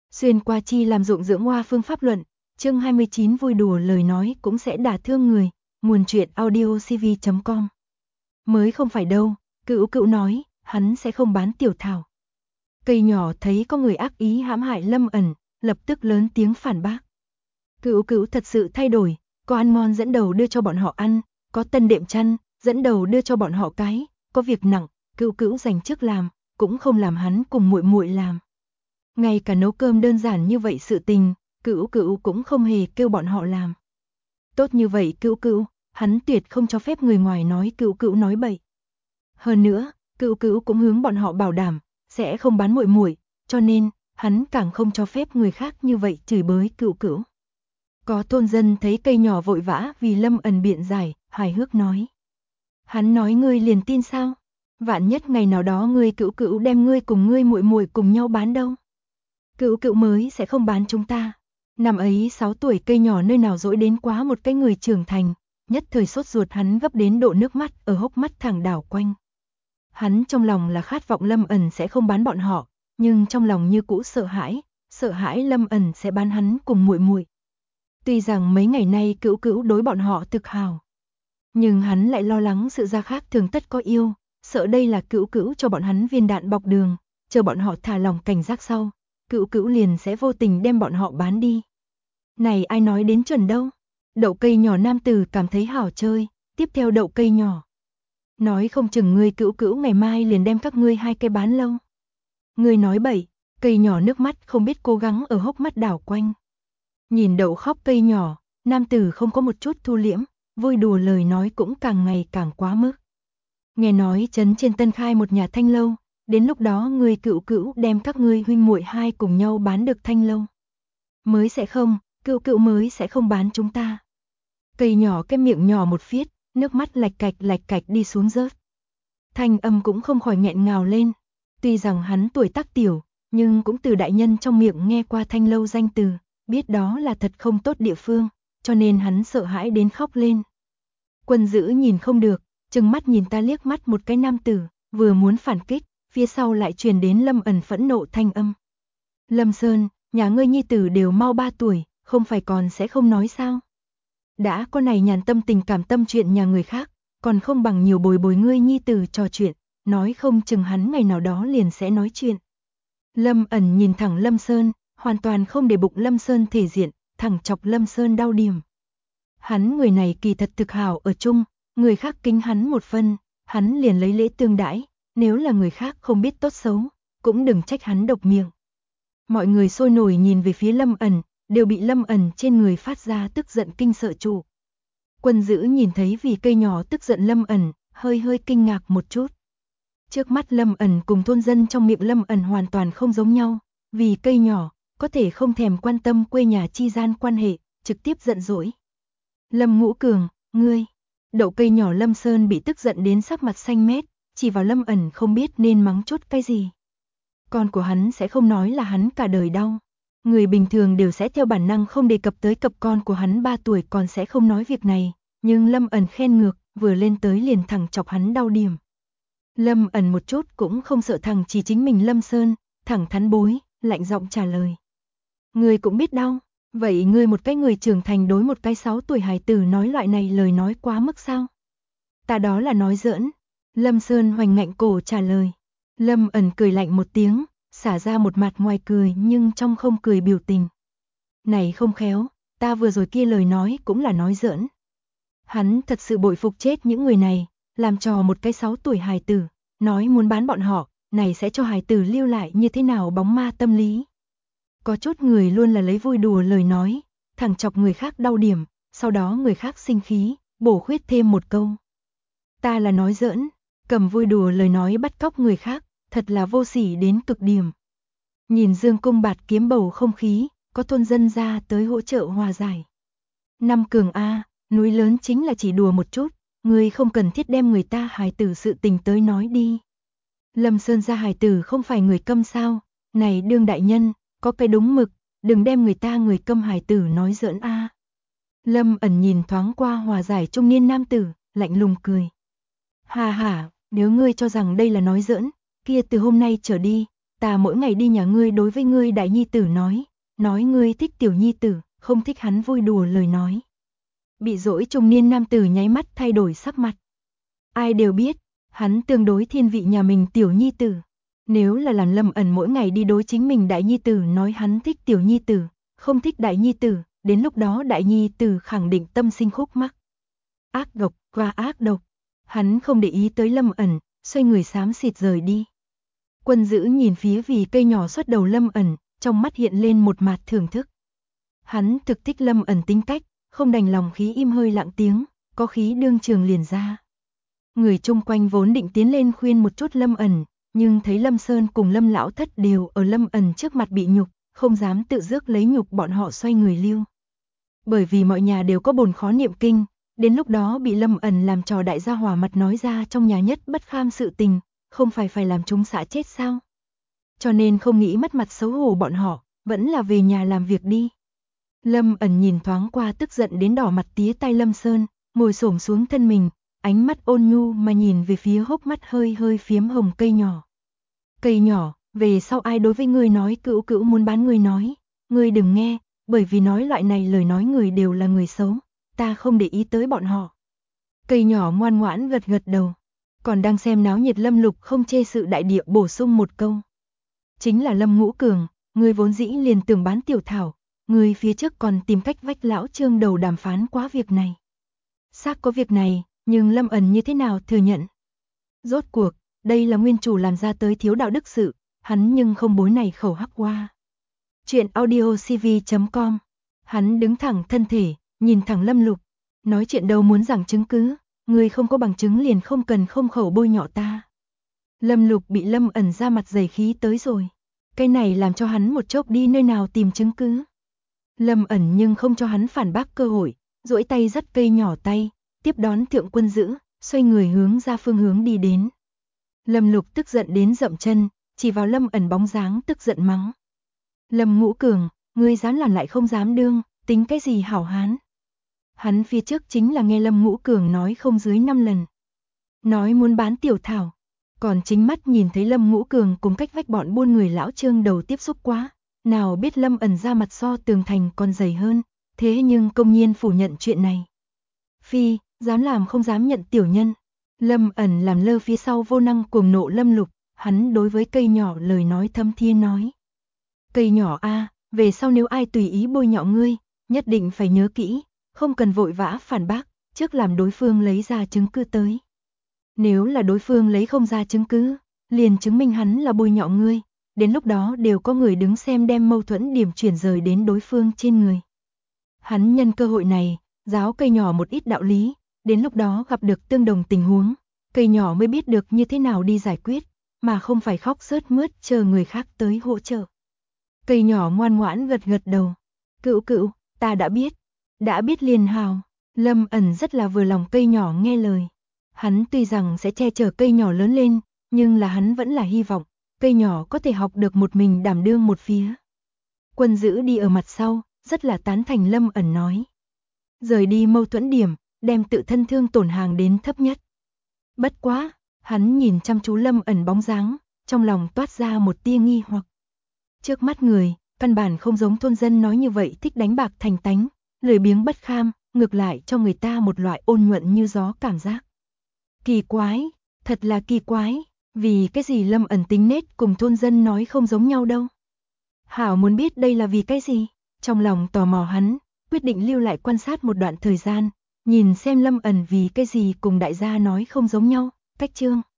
Xuyên qua chi làm dụng dưỡng hoa phương pháp luận, chương 29 vui đùa lời nói cũng sẽ đả thương người, nguồn truyện audiocv.com. Mới không phải đâu, Cữu Cữu nói, hắn sẽ không bán tiểu thảo. Cây nhỏ thấy có người ác ý hãm hại Lâm ẩn, lập tức lớn tiếng phản bác. Cữu Cữu thật sự thay đổi, có ăn ngon dẫn đầu đưa cho bọn họ ăn, có tân đệm chăn, dẫn đầu đưa cho bọn họ cái, có việc nặng, Cữu Cữu dành trước làm, cũng không làm hắn cùng muội muội làm. Ngay cả nấu cơm đơn giản như vậy sự tình, Cữu Cữu cũng không hề kêu bọn họ làm. Tốt như vậy Cữu Cữu, hắn tuyệt không cho phép người ngoài nói Cữu Cữu nói bậy. Hơn nữa, Cữu Cữu cũng hướng bọn họ bảo đảm, sẽ không bán muội muội, cho nên, hắn càng không cho phép người khác như vậy chửi bới Cữu Cữu. Có thôn dân thấy cây nhỏ vội vã vì Lâm ẩn biện giải, hài hước nói. Hắn nói ngươi liền tin sao? Vạn nhất ngày nào đó ngươi Cữu Cữu đem ngươi cùng ngươi muội muội cùng nhau bán đâu? Cữu Cữu mới sẽ không bán chúng ta. Năm ấy 6 tuổi cây nhỏ nơi nào dỗi đến quá một cái người trưởng thành, nhất thời sốt ruột hắn gấp đến độ nước mắt ở hốc mắt thẳng đảo quanh. Hắn trong lòng là khát vọng Lâm ẩn sẽ không bán bọn họ, nhưng trong lòng như cũ sợ hãi Lâm ẩn sẽ bán hắn cùng muội muội. Tuy rằng mấy ngày nay Cữu Cữu đối bọn họ thực hào, nhưng hắn lại lo lắng sự ra khác thường tất có yêu, sợ đây là Cữu Cữu cho bọn hắn viên đạn bọc đường, chờ bọn họ thả lòng cảnh giác sau, Cữu Cữu liền sẽ vô tình đem bọn họ bán đi. Này ai nói đến chuẩn đâu? Đậu cây nhỏ nam tử cảm thấy hảo chơi, tiếp theo đậu cây nhỏ. Nói không chừng ngươi Cữu Cữu ngày mai liền đem các ngươi hai cây bán lâu. Ngươi nói bậy, cây nhỏ nước mắt không biết cố gắng ở hốc mắt đảo quanh. Nhìn đậu khóc cây nhỏ, nam tử không có một chút thu liễm, vui đùa lời nói cũng càng ngày càng quá mức. Nghe nói trấn trên Tân khai một nhà thanh lâu, đến lúc đó ngươi Cữu Cữu đem các ngươi huynh muội hai cùng nhau bán được thanh lâu. Mới sẽ không, Cữu Cữu mới sẽ không bán chúng ta. Cây nhỏ cái miệng nhỏ một phiết, nước mắt lạch cạch đi xuống rớt. Thanh âm cũng không khỏi nghẹn ngào lên. Tuy rằng hắn tuổi tác tiểu, nhưng cũng từ đại nhân trong miệng nghe qua thanh lâu danh từ, biết đó là thật không tốt địa phương, cho nên hắn sợ hãi đến khóc lên. Quân Dữ nhìn không được, trừng mắt nhìn ta liếc mắt một cái nam tử, vừa muốn phản kích, phía sau lại truyền đến Lâm ẩn phẫn nộ thanh âm. Lâm Sơn, nhà ngươi nhi tử đều mau 3 tuổi, không phải còn sẽ không nói sao? Đã có này nhàn tâm tình cảm tâm chuyện nhà người khác, còn không bằng nhiều bồi bồi ngươi nhi tử trò chuyện, nói không chừng hắn ngày nào đó liền sẽ nói chuyện. Lâm ẩn nhìn thẳng Lâm Sơn, hoàn toàn không để bụng Lâm Sơn thể diện, thẳng chọc Lâm Sơn đau điểm. Hắn người này kỳ thật thực hảo ở chung, người khác kính hắn một phân, hắn liền lấy lễ tương đãi, nếu là người khác không biết tốt xấu, cũng đừng trách hắn độc miệng. Mọi người sôi nổi nhìn về phía Lâm ẩn, đều bị Lâm ẩn trên người phát ra tức giận kinh sợ trụ. Quân Dữ nhìn thấy vì cây nhỏ tức giận Lâm ẩn, hơi kinh ngạc một chút. Trước mắt Lâm ẩn cùng thôn dân trong miệng Lâm ẩn hoàn toàn không giống nhau, vì cây nhỏ, có thể không thèm quan tâm quê nhà chi gian quan hệ, trực tiếp giận dỗi. Lâm Ngũ Cường, ngươi, đậu cây nhỏ Lâm Sơn bị tức giận đến sắc mặt xanh mét, chỉ vào Lâm ẩn không biết nên mắng chút cái gì. Con của hắn sẽ không nói là hắn cả đời đau. Người bình thường đều sẽ theo bản năng không đề cập tới cập con của hắn 3 tuổi còn sẽ không nói việc này, nhưng Lâm ẩn khen ngược, vừa lên tới liền thẳng chọc hắn đau điểm. Lâm ẩn một chút cũng không sợ thằng chỉ chính mình Lâm Sơn, thẳng thắn bối, lạnh giọng trả lời. Ngươi cũng biết đau, vậy ngươi một cái người trưởng thành đối một cái 6 tuổi hài tử nói loại này lời nói quá mức sao? Ta đó là nói giỡn. Lâm Sơn hoành ngạnh cổ trả lời. Lâm ẩn cười lạnh một tiếng, xả ra một mặt ngoài cười nhưng trong không cười biểu tình. Này không khéo, ta vừa rồi kia lời nói cũng là nói giỡn. Hắn thật sự bội phục chết những người này, làm trò một cái 6 tuổi hài tử, nói muốn bán bọn họ, này sẽ cho hài tử lưu lại như thế nào bóng ma tâm lý. Có chút người luôn là lấy vui đùa lời nói, thẳng chọc người khác đau điểm, sau đó người khác sinh khí, bổ khuyết thêm một câu. Ta là nói giỡn, cầm vui đùa lời nói bắt cóc người khác, thật là vô sỉ đến cực điểm. Nhìn Dương Cung Bạt Kiếm bầu không khí, có thôn dân ra tới hỗ trợ hòa giải. Năm Cường A, núi lớn chính là chỉ đùa một chút, người không cần thiết đem người ta hài tử sự tình tới nói đi. Lâm Sơn gia hài tử không phải người câm sao, này đương đại nhân, có cái đúng mực, đừng đem người ta người câm hài tử nói giỡn A. Lâm ẩn nhìn thoáng qua hòa giải trung niên nam tử, lạnh lùng cười. Hà hả, nếu ngươi cho rằng đây là nói giỡn, kia từ hôm nay trở đi, ta mỗi ngày đi nhà ngươi đối với ngươi đại nhi tử nói ngươi thích tiểu nhi tử, không thích hắn vui đùa lời nói. Bị dỗi trung niên nam tử nháy mắt thay đổi sắc mặt. Ai đều biết, hắn tương đối thiên vị nhà mình tiểu nhi tử. Nếu là làm Lâm ẩn mỗi ngày đi đối chính mình đại nhi tử nói hắn thích tiểu nhi tử, không thích đại nhi tử, đến lúc đó đại nhi tử khẳng định tâm sinh khúc mắc. Ác độc, qua ác độc. Hắn không để ý tới Lâm ẩn, xoay người xám xịt rời đi. Quân Dữ nhìn phía vì cây nhỏ xuất đầu Lâm ẩn, trong mắt hiện lên một mạt thưởng thức. Hắn thực thích Lâm ẩn tính cách, không đành lòng khí im hơi lặng tiếng, có khí đương trường liền ra. Người chung quanh vốn định tiến lên khuyên một chút Lâm ẩn, nhưng thấy Lâm Sơn cùng Lâm lão thất đều ở Lâm ẩn trước mặt bị nhục, không dám tự rước lấy nhục, bọn họ xoay người lưu. Bởi vì mọi nhà đều có bồn khó niệm kinh, đến lúc đó bị Lâm ẩn làm trò đại gia hỏa mặt nói ra trong nhà nhất bất kham sự tình, không phải làm chúng xã chết sao? Cho nên không nghĩ mất mặt xấu hổ bọn họ, vẫn là về nhà làm việc đi. Lâm ẩn nhìn thoáng qua tức giận đến đỏ mặt tía tay Lâm Sơn, ngồi xổm xuống thân mình, ánh mắt ôn nhu mà nhìn về phía hốc mắt hơi hơi phiếm hồng cây nhỏ. Cây nhỏ, về sau ai đối với ngươi nói cữu cữu muốn bán ngươi đừng nghe, bởi vì nói loại này lời nói người đều là người xấu, ta không để ý tới bọn họ. Cây nhỏ ngoan ngoãn gật gật đầu, còn đang xem náo nhiệt Lâm Lục không chê sự đại địa bổ sung một câu. Chính là Lâm Ngũ Cường, ngươi vốn dĩ liền tưởng bán tiểu thảo, ngươi phía trước còn tìm cách vách lão Trương đầu đàm phán quá việc này. Xác có việc này, nhưng Lâm ẩn như thế nào thừa nhận? Rốt cuộc, đây là nguyên chủ làm ra tới thiếu đạo đức sự, hắn nhưng không bối này khẩu hắc qua. Chuyện audiocv.com. Hắn đứng thẳng thân thể, nhìn thẳng Lâm Lục, nói chuyện đâu muốn giảng chứng cứ, ngươi không có bằng chứng liền không cần không khẩu bôi nhọ ta. Lâm Lục bị Lâm ẩn ra mặt dày khí tới rồi, cái này làm cho hắn một chốc đi nơi nào tìm chứng cứ. Lâm ẩn nhưng không cho hắn phản bác cơ hội, duỗi tay dắt cây nhỏ tay, tiếp đón Thượng Quân Dữ, xoay người hướng ra phương hướng đi đến. Lâm Lục tức giận đến dậm chân, chỉ vào Lâm ẩn bóng dáng tức giận mắng. Lâm Ngũ Cường, ngươi dám làm lại không dám đương, tính cái gì hảo hán. Hắn phía trước chính là nghe Lâm Ngũ Cường nói không dưới 5 lần. Nói muốn bán tiểu thảo, còn chính mắt nhìn thấy Lâm Ngũ Cường cùng cách vách bọn buôn người lão Trương đầu tiếp xúc quá, nào biết Lâm ẩn ra mặt so tường thành còn dày hơn, thế nhưng công nhiên phủ nhận chuyện này. Phi, dám làm không dám nhận tiểu nhân. Lâm ẩn làm lơ phía sau vô năng cuồng nộ Lâm Lục, hắn đối với cây nhỏ lời nói thâm thiên nói. Cây nhỏ a, về sau nếu ai tùy ý bôi nhọ ngươi, nhất định phải nhớ kỹ, không cần vội vã phản bác, trước làm đối phương lấy ra chứng cứ tới. Nếu là đối phương lấy không ra chứng cứ, liền chứng minh hắn là bôi nhọ ngươi, đến lúc đó đều có người đứng xem đem mâu thuẫn điểm chuyển rời đến đối phương trên người. Hắn nhân cơ hội này, giáo cây nhỏ một ít đạo lý, đến lúc đó gặp được tương đồng tình huống, cây nhỏ mới biết được như thế nào đi giải quyết, mà không phải khóc sướt mướt chờ người khác tới hỗ trợ. Cây nhỏ ngoan ngoãn gật gật đầu. Cữu cữu, ta đã biết liền hào. Lâm ẩn rất là vừa lòng cây nhỏ nghe lời. Hắn tuy rằng sẽ che chở cây nhỏ lớn lên, nhưng là hắn vẫn là hy vọng, cây nhỏ có thể học được một mình đảm đương một phía. Quân Dữ đi ở mặt sau, rất là tán thành Lâm ẩn nói. Rời đi mâu thuẫn điểm, đem tự thân thương tổn hàng đến thấp nhất. Bất quá, hắn nhìn chăm chú Lâm ẩn bóng dáng, trong lòng toát ra một tia nghi hoặc. Trước mắt người, căn bản không giống thôn dân nói như vậy thích đánh bạc thành tánh, lười biếng bất kham, ngược lại cho người ta một loại ôn nhuận như gió cảm giác. Kỳ quái, thật là kỳ quái, vì cái gì Lâm ẩn tính nết cùng thôn dân nói không giống nhau đâu. Hảo muốn biết đây là vì cái gì, trong lòng tò mò hắn, quyết định lưu lại quan sát một đoạn thời gian, nhìn xem Lâm ẩn vì cái gì cùng đại gia nói không giống nhau, cách chương.